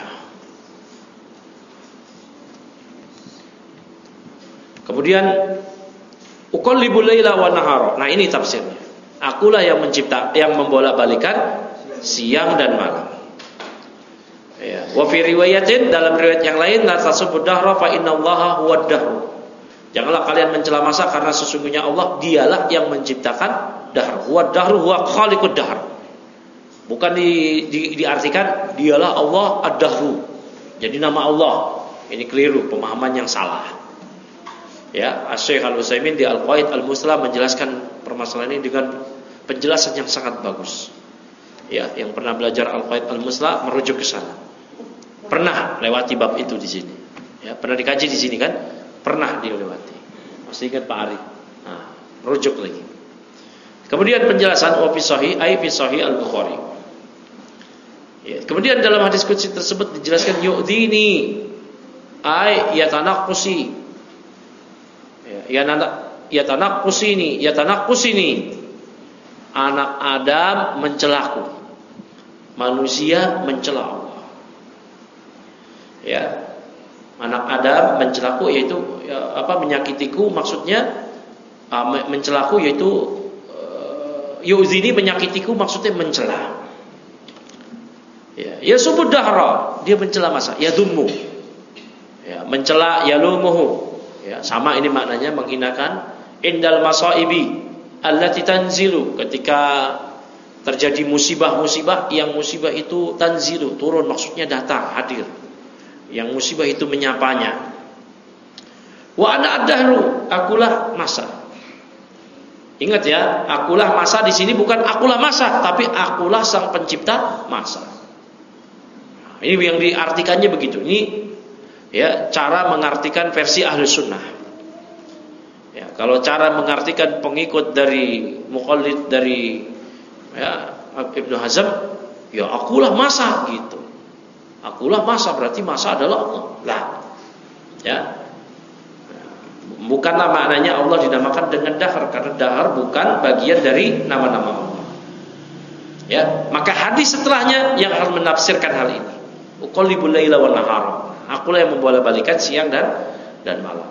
Kemudian uqallibul laila wan nahara. Nah, ini tafsirnya. Akulah yang membolak-balikan siang dan malam. Ya, wa fi riwayatin, dalam riwayat yang lain, la tasubud dahra fa innallaha huwad dahr. Janganlah kalian mencela masa karena sesungguhnya Allah dialah yang menciptakan dahr. Huwad dahru huwa khaliqud dahr. Bukan diartikan dialah Allah ad-dahru. Jadi nama Allah. Ini keliru, pemahaman yang salah. Ya, Asy-Syaikh Al-Utsaimin di Al-Qawaid Al-Muslah menjelaskan permasalahan ini dengan penjelasan yang sangat bagus. Ya, yang pernah belajar Al-Qawaid Al-Muslah merujuk ke sana. Pernah lewati bab itu di sini. Ya, pernah dikaji di sini kan? Pernah dilewati. Masih ingat Pak Ari? Nah, merujuk lagi. Kemudian penjelasan wa fi sahih ay fi sahih Al-Bukhari. Ya, kemudian dalam hadis qudsi tersebut dijelaskan yu'dini ay yatanaqqusi. Ya, yatanaqusini. Anak Adam mencelaku. Manusia mencela Allah. Ya. Anak Adam mencelaku yaitu menyakitiku, maksudnya mencelaku yaitu yu'zini, menyakitiku maksudnya mencela. Ya, yasubud dahra, dia mencela masa, yadummu. Ya, mencela yalumuhu. Ya, sama ini maknanya, menghinakan. Indal masaibi allati tanzilu, ketika terjadi musibah-musibah, yang musibah itu tanzilu, turun, maksudnya datang, hadir. Yang musibah itu menyapanya. Wa ana ad-dahru, akulah masa. Ingat ya, akulah masa di sini bukan akulah masa, tapi akulah sang pencipta masa. Ini yang diartikannya begitu. Ini ya cara mengartikan versi Ahlus Sunnah. Ya, kalau cara mengartikan pengikut dari muqallid dari ya Ibnu Hazm, ya akulah masa gitu. Akulah masa, berarti masa adalah Allah. Lah. Ya. Bukanlah maknanya Allah dinamakan dengan dahr, karena dahr bukan bagian dari nama-nama Allah. Ya, maka hadis setelahnya yang harus menafsirkan hal ini. Uqallibul laila wan nahara. Akulah yang membolak-balikan siang dan malam.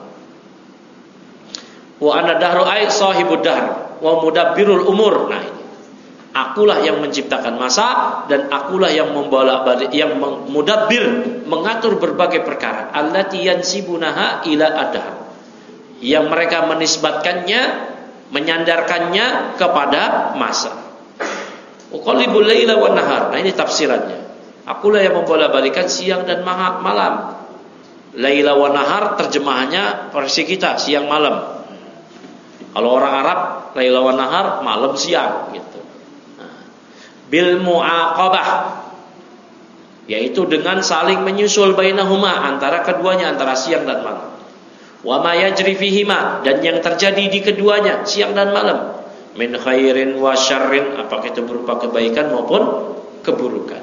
Wa ana dahru ay sahibud dahr wa mudabbirul umur. Nah, ini. Akulah yang menciptakan masa dan akulah yang membolak-balik, yang mudabbir, mengatur berbagai perkara. Allati yansibunaha ila ad-dahr. Yang mereka menisbatkannya, menyandarkannya kepada masa. Uqallibul laila wan nahar. Nah, ini tafsirannya. Akulah yang membolak-balikan siang dan malam. Laila wan nahar terjemahannya versi kita siang malam. Kalau orang Arab laila wan nahar, malam siang gitu. Bil mu'aqabah, yaitu dengan saling menyusul bainahuma, antara keduanya, antara siang dan malam. Wa ma yajri fihima, dan yang terjadi di keduanya siang dan malam, min khairin wa syarrin, apakah itu berupa kebaikan maupun keburukan.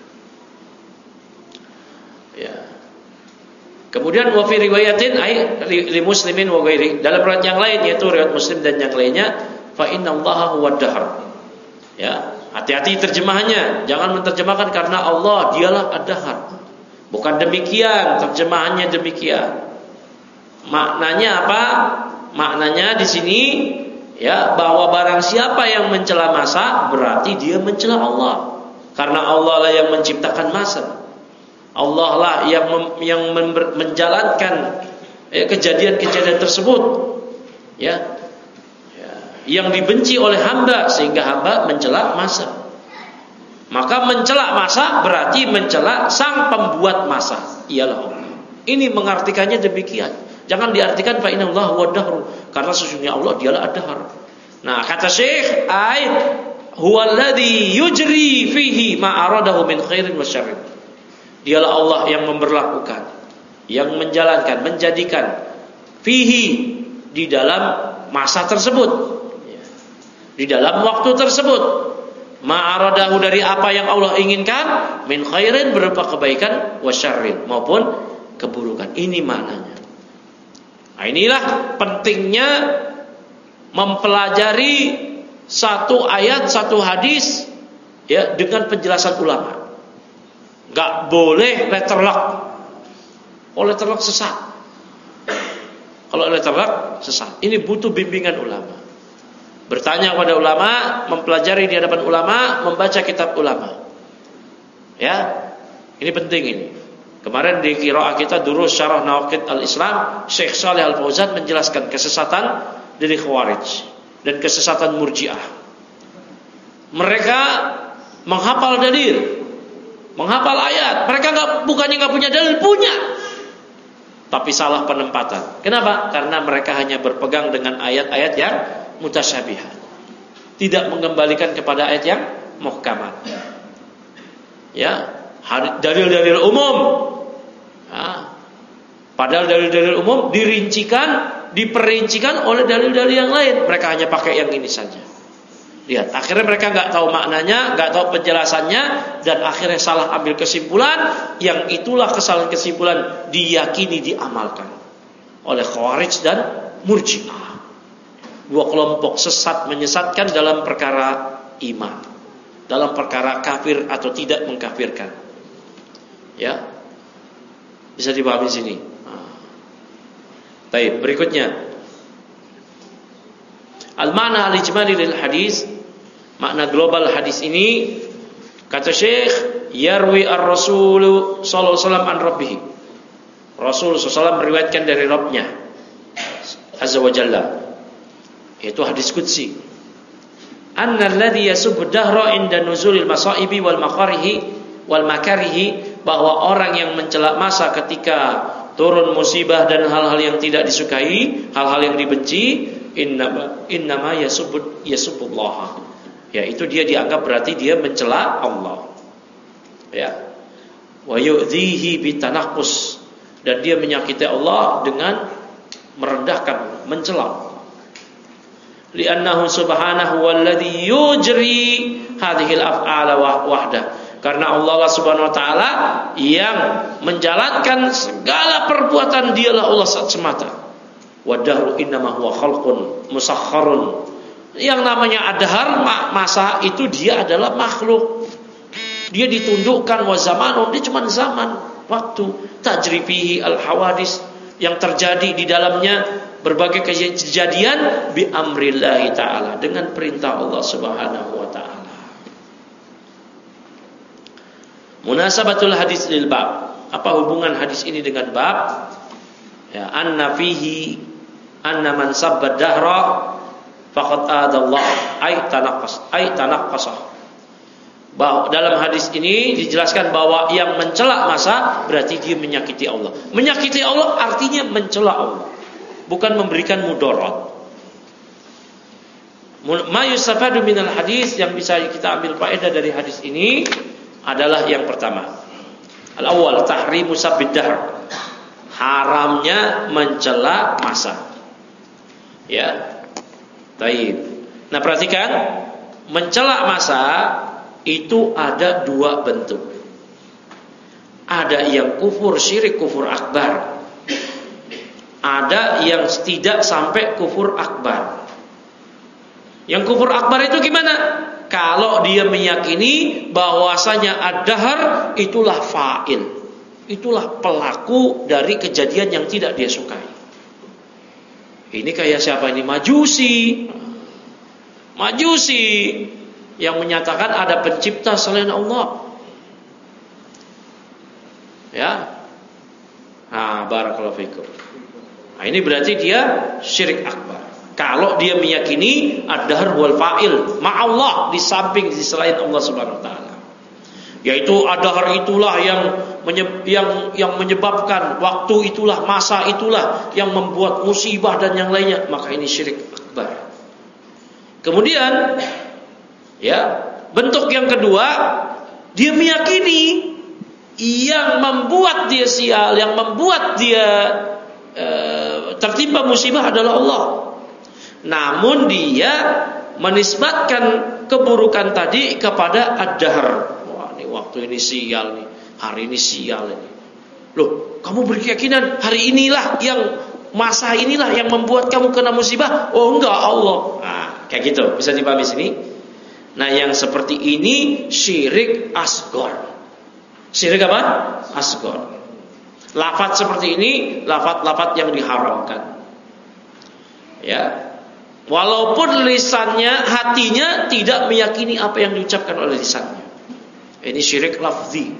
Ya. Kemudian wa fi riwayatin ay li muslimin wa ghairi, dalam riwayat yang lain yaitu riwayat Muslim dan yang lainnya, fa innallaha huwad dahr. Ya, hati-hati terjemahannya, jangan menerjemahkan karena Allah dialah ad-dahr. Bukan demikian, terjemahannya demikian. Maknanya apa? Maknanya di sini ya, bahwa barang siapa yang mencela masa berarti dia mencela Allah. Karena Allah lah yang menciptakan masa. Allah lah yang menjalankan kejadian-kejadian tersebut. Ya. Yang dibenci oleh hamba sehingga hamba mencela masa. Maka mencela masa berarti mencela sang pembuat masa, ialah Allah. Ini mengartikannya demikian. Jangan diartikan fa innallaha huwad dahru, karena sesungguhnya Allah dialah ad-dahr. Nah, kata Syekh, huwallazi yujri fihi ma aradahu min khairin wa syarrin. Dialah Allah yang memberlakukan, yang menjalankan, menjadikan fihi, di dalam masa tersebut, di dalam waktu tersebut, ma aradahu, dari apa yang Allah inginkan, min khairin, berupa kebaikan, wa syarrin, maupun keburukan. Ini maknanya. Nah, inilah pentingnya mempelajari satu ayat, satu hadis, ya, dengan penjelasan ulama. Gak boleh letterlock. Oh, letterlock sesat. Kalau letterlock sesat. Ini butuh bimbingan ulama. Bertanya kepada ulama, mempelajari di hadapan ulama, membaca kitab ulama. Ya, ini penting ini. Kemarin di qiraah kita Durus Syarah Nawaqid Al-Islam, Syekh Shalih Al-Fauzan menjelaskan kesesatan dari Khawarij dan kesesatan Murji'ah. Mereka menghafal dalil, menghafal ayat. Mereka bukannya nggak punya dalil, punya, tapi salah penempatan. Kenapa? Karena mereka hanya berpegang dengan ayat-ayat yang mutasyabihat, tidak mengembalikan kepada ayat yang muhkamat. Ya, dalil-dalil umum. Nah, padahal dalil-dalil umum diperincikan oleh dalil-dalil yang lain. Mereka hanya pakai yang ini saja. Lihat, akhirnya mereka nggak tahu maknanya, nggak tahu penjelasannya, dan akhirnya salah ambil kesimpulan. Yang itulah kesalahan kesimpulan diyakini diamalkan oleh Khawarij dan Murji'ah. Dua kelompok sesat menyesatkan dalam perkara iman, dalam perkara kafir atau tidak mengkafirkan. Ya, bisa dipahami sini. Baik, berikutnya al-ma'na al-ijmali lil hadis, makna global hadis ini, kata Syekh, yarwi ar-rasul sallallahu alaihi wasallam an rabbih. Rasul sallallahu alaihi wasallam meriwayatkan dari Rabbnya azza wa jalla, yaitu hadis qudsi. Anna alladhi yasubbu dahra inda nuzulil masaibi wal makarihi, bahwa orang yang mencela masa ketika turun musibah dan hal-hal yang tidak disukai, hal-hal yang dibenci, innama yasubbullah, yaitu dia dianggap berarti dia mencela Allah. Ya. Wa yu'dhihi bitanaqqus, dan dia menyakiti Allah dengan merendahkan, mencela. Li'annahu subhanahu walladhi yujri hadhil af'ala wahdah, karena Allah Subhanahu wa taala yang menjalankan segala perbuatan, dialah Allah semata. Wadahru innama huwa khalqun musakhkharun. Yang namanya adhar, masa itu dia adalah makhluk. Dia ditundukkan, wa zamanun, dia cuma zaman, waktu. Tajri fihi al-hawadis, yang terjadi di dalamnya berbagai kejadian bi amrillahi taala, dengan perintah Allah Subhanahu wa taala. Munasabatul hadis lil bab, apa hubungan hadis ini dengan bab? Ya, anna fihi anna man sabba dahra faqad adallah ay tanaqqasah. Bahwa dalam hadis ini dijelaskan bahwa yang mencela masa berarti dia menyakiti Allah. Menyakiti Allah artinya mencela Allah, bukan memberikan mudarat. Ma yustafadu minal hadis, yang bisa kita ambil faedah dari hadis ini adalah yang pertama, al-awwal tahrimu sabbid dahr, haramnya mencela masa. Ya, taib. Nah, perhatikan, mencela masa itu ada dua bentuk. Ada yang kufur syirik, kufur akbar. Ada yang tidak sampai kufur akbar. Yang kufur akbar itu gimana? Kalau dia meyakini bahwasanya ad-dahr itulah fa'il, itulah pelaku dari kejadian yang tidak dia sukai. Ini kayak siapa ini? Majusi yang menyatakan ada pencipta selain Allah. Ya. Nah, barakallahu fikum. Nah, ini berarti dia syirik akbar. Kalau dia meyakini ad-dahr wal fa'il ma'allah, di samping, di selain Allah Subhanahu wa taala. Yaitu ad-dahr itulah yang yang menyebabkan waktu itulah, masa itulah yang membuat musibah dan yang lainnya, maka ini syirik akbar. Kemudian ya, bentuk yang kedua, dia meyakini yang membuat dia sial, yang membuat dia tertimpa musibah adalah Allah. Namun dia menisbatkan keburukan tadi kepada ad-dahr. Wah, ini waktu ini sial nih, hari ini sial ini. Loh, kamu berkeyakinan hari inilah yang, masa inilah yang membuat kamu kena musibah? Oh enggak, Allah. Nah, kayak gitu, bisa dipahami sini. Nah, yang seperti ini syirik asghar. Syirik apa? Asghar. Lafaz seperti ini lafaz-lafaz yang diharamkan. Ya. Walaupun lisannya, hatinya tidak meyakini apa yang diucapkan oleh lisannya. Ini syirik lafzi.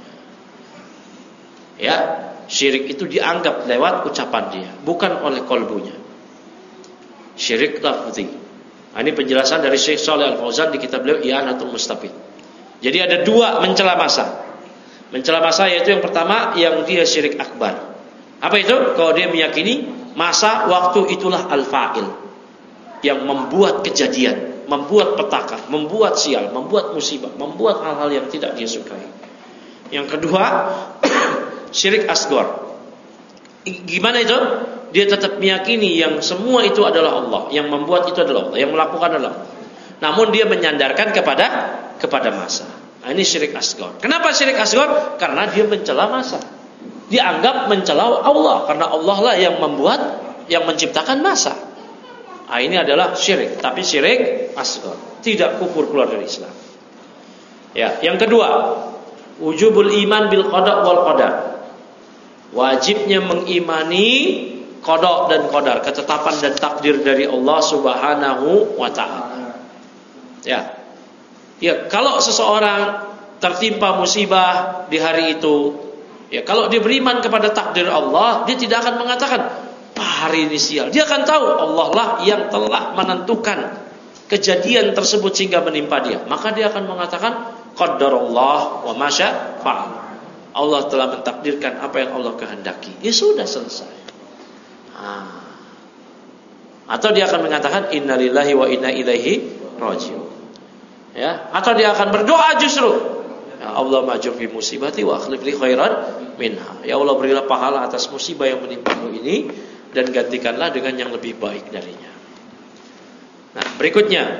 Ya, syirik itu dianggap lewat ucapan dia, bukan oleh kolbunya. Syirik lafzi. Nah, ini penjelasan dari Syekh Shalih Al-Fauzan di kitab beliau I'anatul Mustafid. Jadi ada dua mencela masa. Mencela masa yaitu yang pertama yang dia syirik akbar. Apa itu? Kalau dia meyakini masa waktu itulah al-fa'il, yang membuat kejadian, membuat petaka, membuat sial, membuat musibah, membuat hal-hal yang tidak dia sukai. Yang kedua, syirik asghar. Gimana itu? Dia tetap meyakini yang semua itu adalah Allah, yang membuat itu adalah Allah, yang melakukan adalah Allah. Namun dia menyandarkan kepada masa. Nah, ini syirik asghar. Kenapa syirik asghar? Karena dia mencela masa. Dia anggap mencela Allah, karena Allah lah yang membuat, yang menciptakan masa. Nah, ini adalah syirik, tapi syirik asghar, tidak kufur, keluar dari Islam. Ya, yang kedua, wujubul iman bil qada wal qadar. Wajibnya mengimani qada dan qadar, ketetapan dan takdir dari Allah Subhanahu wa taala. Ya. Ya, kalau seseorang tertimpa musibah di hari itu, ya, kalau dia beriman kepada takdir Allah, dia tidak akan mengatakan hari ini sial. Dia akan tahu Allah lah yang telah menentukan kejadian tersebut sehingga menimpa dia. Maka dia akan mengatakan qaddarallah wa ma syaa fa'al. Allah telah mentakdirkan apa yang Allah kehendaki. Ya sudah, selesai. Atau dia akan mengatakan innalillahi wa inna ilaihi raji'un. Ya, atau dia akan berdoa justru, ya Allah ma'jur fi musibati wa akhlif li khairan minha. Ya Allah, berilah pahala atas musibah yang menimpamu ini dan gantikanlah dengan yang lebih baik darinya. Nah, berikutnya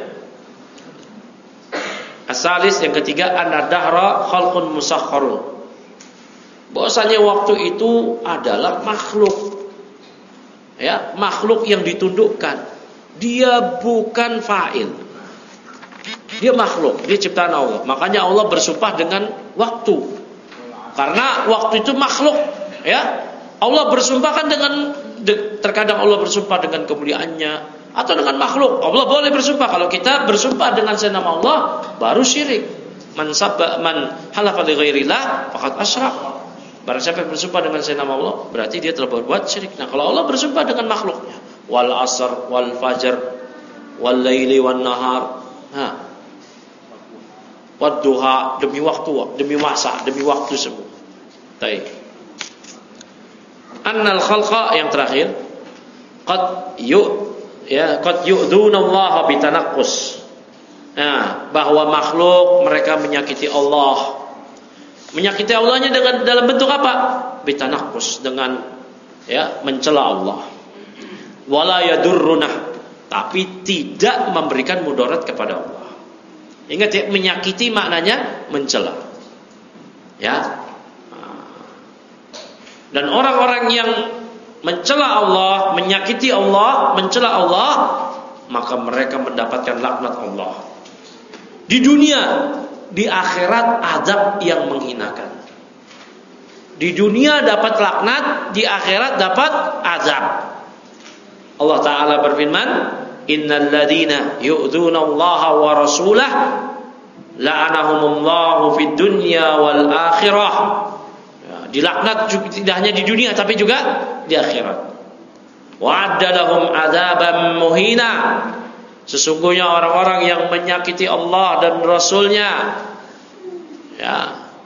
asalis yang ketiga, an-dahra khalqun musakhkharun. Bahwasanya waktu itu adalah makhluk. Ya, makhluk yang ditundukkan. Dia bukan fa'il. Dia makhluk, dia ciptaan Allah. Makanya Allah bersumpah dengan waktu. Karena waktu itu makhluk, ya. Allah bersumpah kan dengan, terkadang Allah bersumpah dengan kemuliaannya atau dengan makhluk. Allah boleh bersumpah. Kalau kita bersumpah dengan nama Allah, baru syirik. Man halafa li ghairillah faqad asyrak. Barang siapa yang bersumpah dengan nama Allah, berarti dia telah berbuat syirik. Nah, kalau Allah bersumpah dengan makhluknya, wal asr wal fajr wal laili wan nahar, wadduha, demi waktu, demi masa, demi waktu semua. Baik. Annal khalqa yang terakhir, qad yu'duna Allah bitanaqqus. Nah, bahwa makhluk mereka menyakiti Allah. Menyakiti Allahnya dengan dalam bentuk apa? Bitanaqqus, dengan mencela Allah. Wala yadurruna, tapi tidak memberikan mudarat kepada Allah. Ingat ya, menyakiti maknanya mencela. Ya. Dan orang-orang yang mencela Allah, menyakiti Allah, mencela Allah, maka mereka mendapatkan laknat Allah. Di dunia, di akhirat azab yang menghinakan. Di dunia dapat laknat, di akhirat dapat azab. Allah Ta'ala berfirman, innal ladina yu'dzuna Allah wa rasulah la'anahumullahu fid dunya wal akhirah. Dilaknat tidak hanya di dunia tapi juga di akhirat. Wa'adda lahum 'adzaban muhina. Sesungguhnya orang-orang yang menyakiti Allah dan Rasulnya,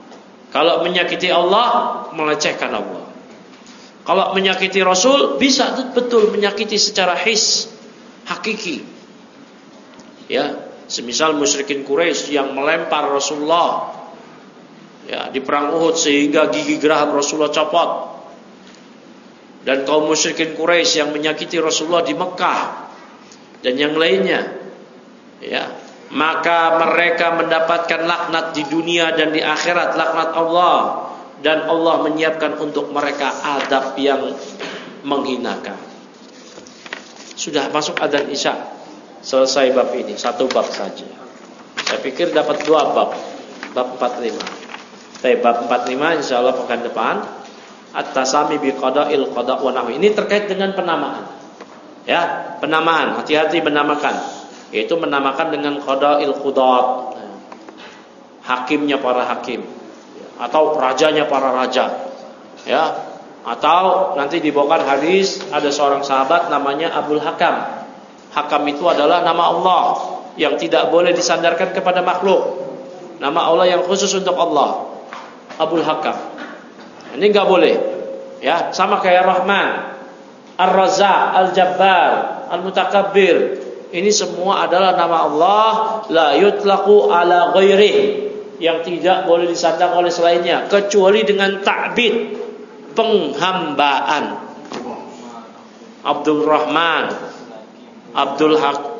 Kalau menyakiti Allah, melecehkan Allah. Kalau menyakiti Rasul, bisa betul menyakiti secara hakiki. Ya, semisal musyrikin Quraisy yang melempar Rasulullah ya di perang Uhud sehingga gigi geraham Rasulullah copot. Dan kaum musyrikin Quraisy yang menyakiti Rasulullah di Mekah dan yang lainnya. Ya, maka mereka mendapatkan laknat di dunia dan di akhirat, laknat Allah, dan Allah menyiapkan untuk mereka adab yang menghinakan. Sudah masuk adzan Isya. Selesai bab ini, satu bab saja. Saya pikir dapat 2 bab. Bab 45. Tapi bab 45 insyaallah pekan depan. At-tasami bi qada'il qada' wa nahwi. Ini terkait dengan penamaan. Ya, penamaan, hati-hati menamakan. Yaitu menamakan dengan qada'il qudat, hakimnya para hakim, atau rajanya para raja, ya. Atau nanti dibawakan hadis ada seorang sahabat namanya Abdul Hakam. Hakam itu adalah nama Allah yang tidak boleh disandarkan kepada makhluk. Nama Allah yang khusus untuk Allah. Abdul Hakam. Ini enggak boleh. Ya, sama kayak Rahman, Ar-Razzaq, Al-Jabbar, Al-Mutakabbir. Ini semua adalah nama Allah, la yutlaqu ala ghairi, yang tidak boleh disandang oleh selainnya kecuali dengan ta'bid, penghambaan. Abdul Rahman, Abdul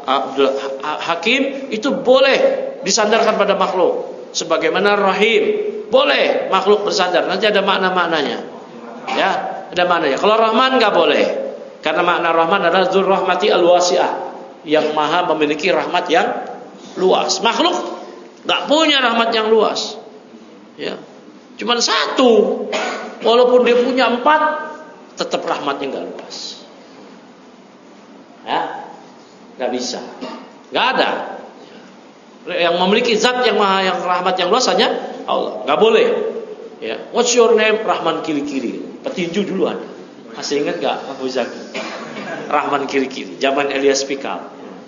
Hakim itu boleh disandarkan pada makhluk. Sebagaimana Rahim, boleh makhluk bersandar. Nanti ada makna-maknanya. Ya, ada maknanya. Kalau Rahman enggak boleh. Karena makna Rahman adalah dzur rahmati al-wasi'ah, yang maha memiliki rahmat yang luas. Makhluk enggak punya rahmat yang luas. Ya. Cuman 1. Walaupun dia punya 4, tetap rahmatnya enggak luas. Ya. Enggak bisa. Enggak ada. Yang memiliki zat yang maha yang rahmat yang luas hanya Allah. Enggak boleh. Ya. What's your name? Rahman kiri-kiri. Petinju dulu ada. Masih ingat enggak Abu Zaki? Rahman kiri-kiri, zaman Elias Pikal.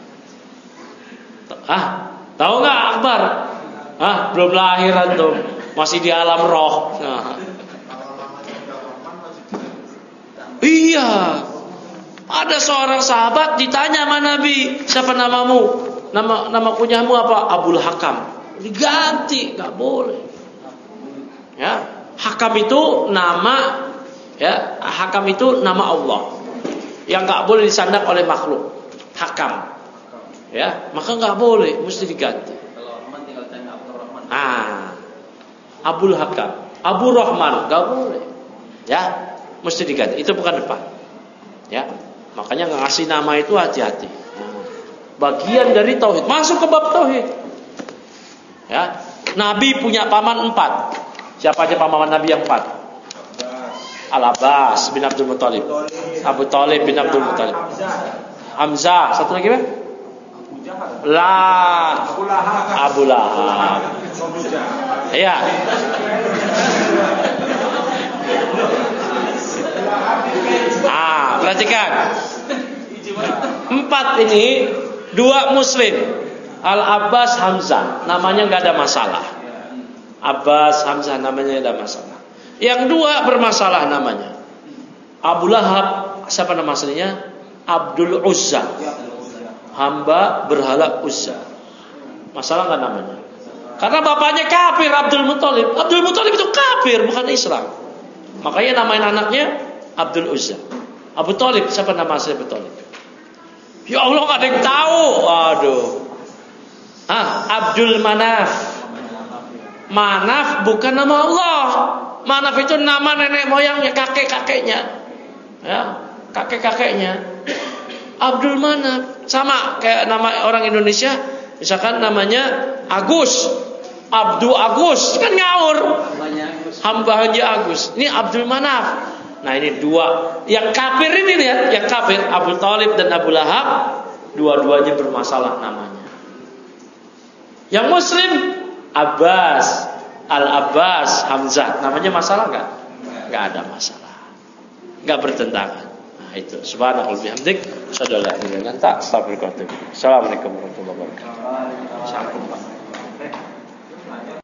Tahu nggak Akbar? Belum lahiran tuh, masih di alam roh. Iya, ada seorang sahabat ditanya sama Nabi, siapa namamu? Nama kunyamu apa? Abdul Hakam. Diganti, nggak boleh. Ya, Hakam itu nama, ya, Hakam itu nama Allah yang nggak boleh disandang oleh makhluk. Hakam, ya, maka nggak boleh, mesti diganti. Kalau Rahman tinggal tanya Abdul Rahman. Abdul Hakam, Abu Rahman nggak boleh, ya, mesti diganti. Itu bukan depan, ya. Makanya ngasih nama itu hati-hati. Bagian dari tauhid, masuk ke bab tauhid. Ya, Nabi punya paman 4. Siapa aja paman Nabi yang 4? Al-Abbas bin Abdul Muttalib, Abu Talib bin Abdul Muttalib, Hamzah, satu lagi apa? Abu Lahab. Iya. Perhatikan. 4 ini 2 Muslim, Al-Abbas, Hamzah, namanya nggak ada masalah. Abbas, Hamzah namanya ada masalah. Yang 2 bermasalah namanya. Abu Lahab, siapa nama aslinya? Abdul Uzza, hamba berhala Uzza. Masalah nggak namanya? Karena bapaknya kafir, Abdul Muttalib. Abdul Muttalib itu kafir, bukan Islam. Makanya namain anaknya Abdul Uzza. Abu Talib, siapa nama asli Abu Talib? Ya Allah, nggak ada yang tahu. Aduh. Abdul Manaf. Manaf bukan nama Allah. Manaf itu nama nenek moyangnya, kakek-kakeknya. Ya, kakek-kakeknya. Abdul Manaf. Sama kayak nama orang Indonesia, misalkan namanya Agus. Abdul Agus, kan ngawur. Hamba Haji Agus. Ini Abdul Manaf. Nah, ini 2. Yang kafir ini lihat, yang kafir Abu Talib dan Abu Lahab, dua-duanya bermasalah namanya. Yang Muslim Abbas, Al-Abbas, Hamzah, namanya masalah enggak? Enggak ada masalah. Enggak bertentangan. Nah, itu. Subhanallah bihamdik, asyhadu an la ilaha illa anta, astaghfiruka wa atubu ilaik. Assalamualaikum warahmatullahi wabarakatuh.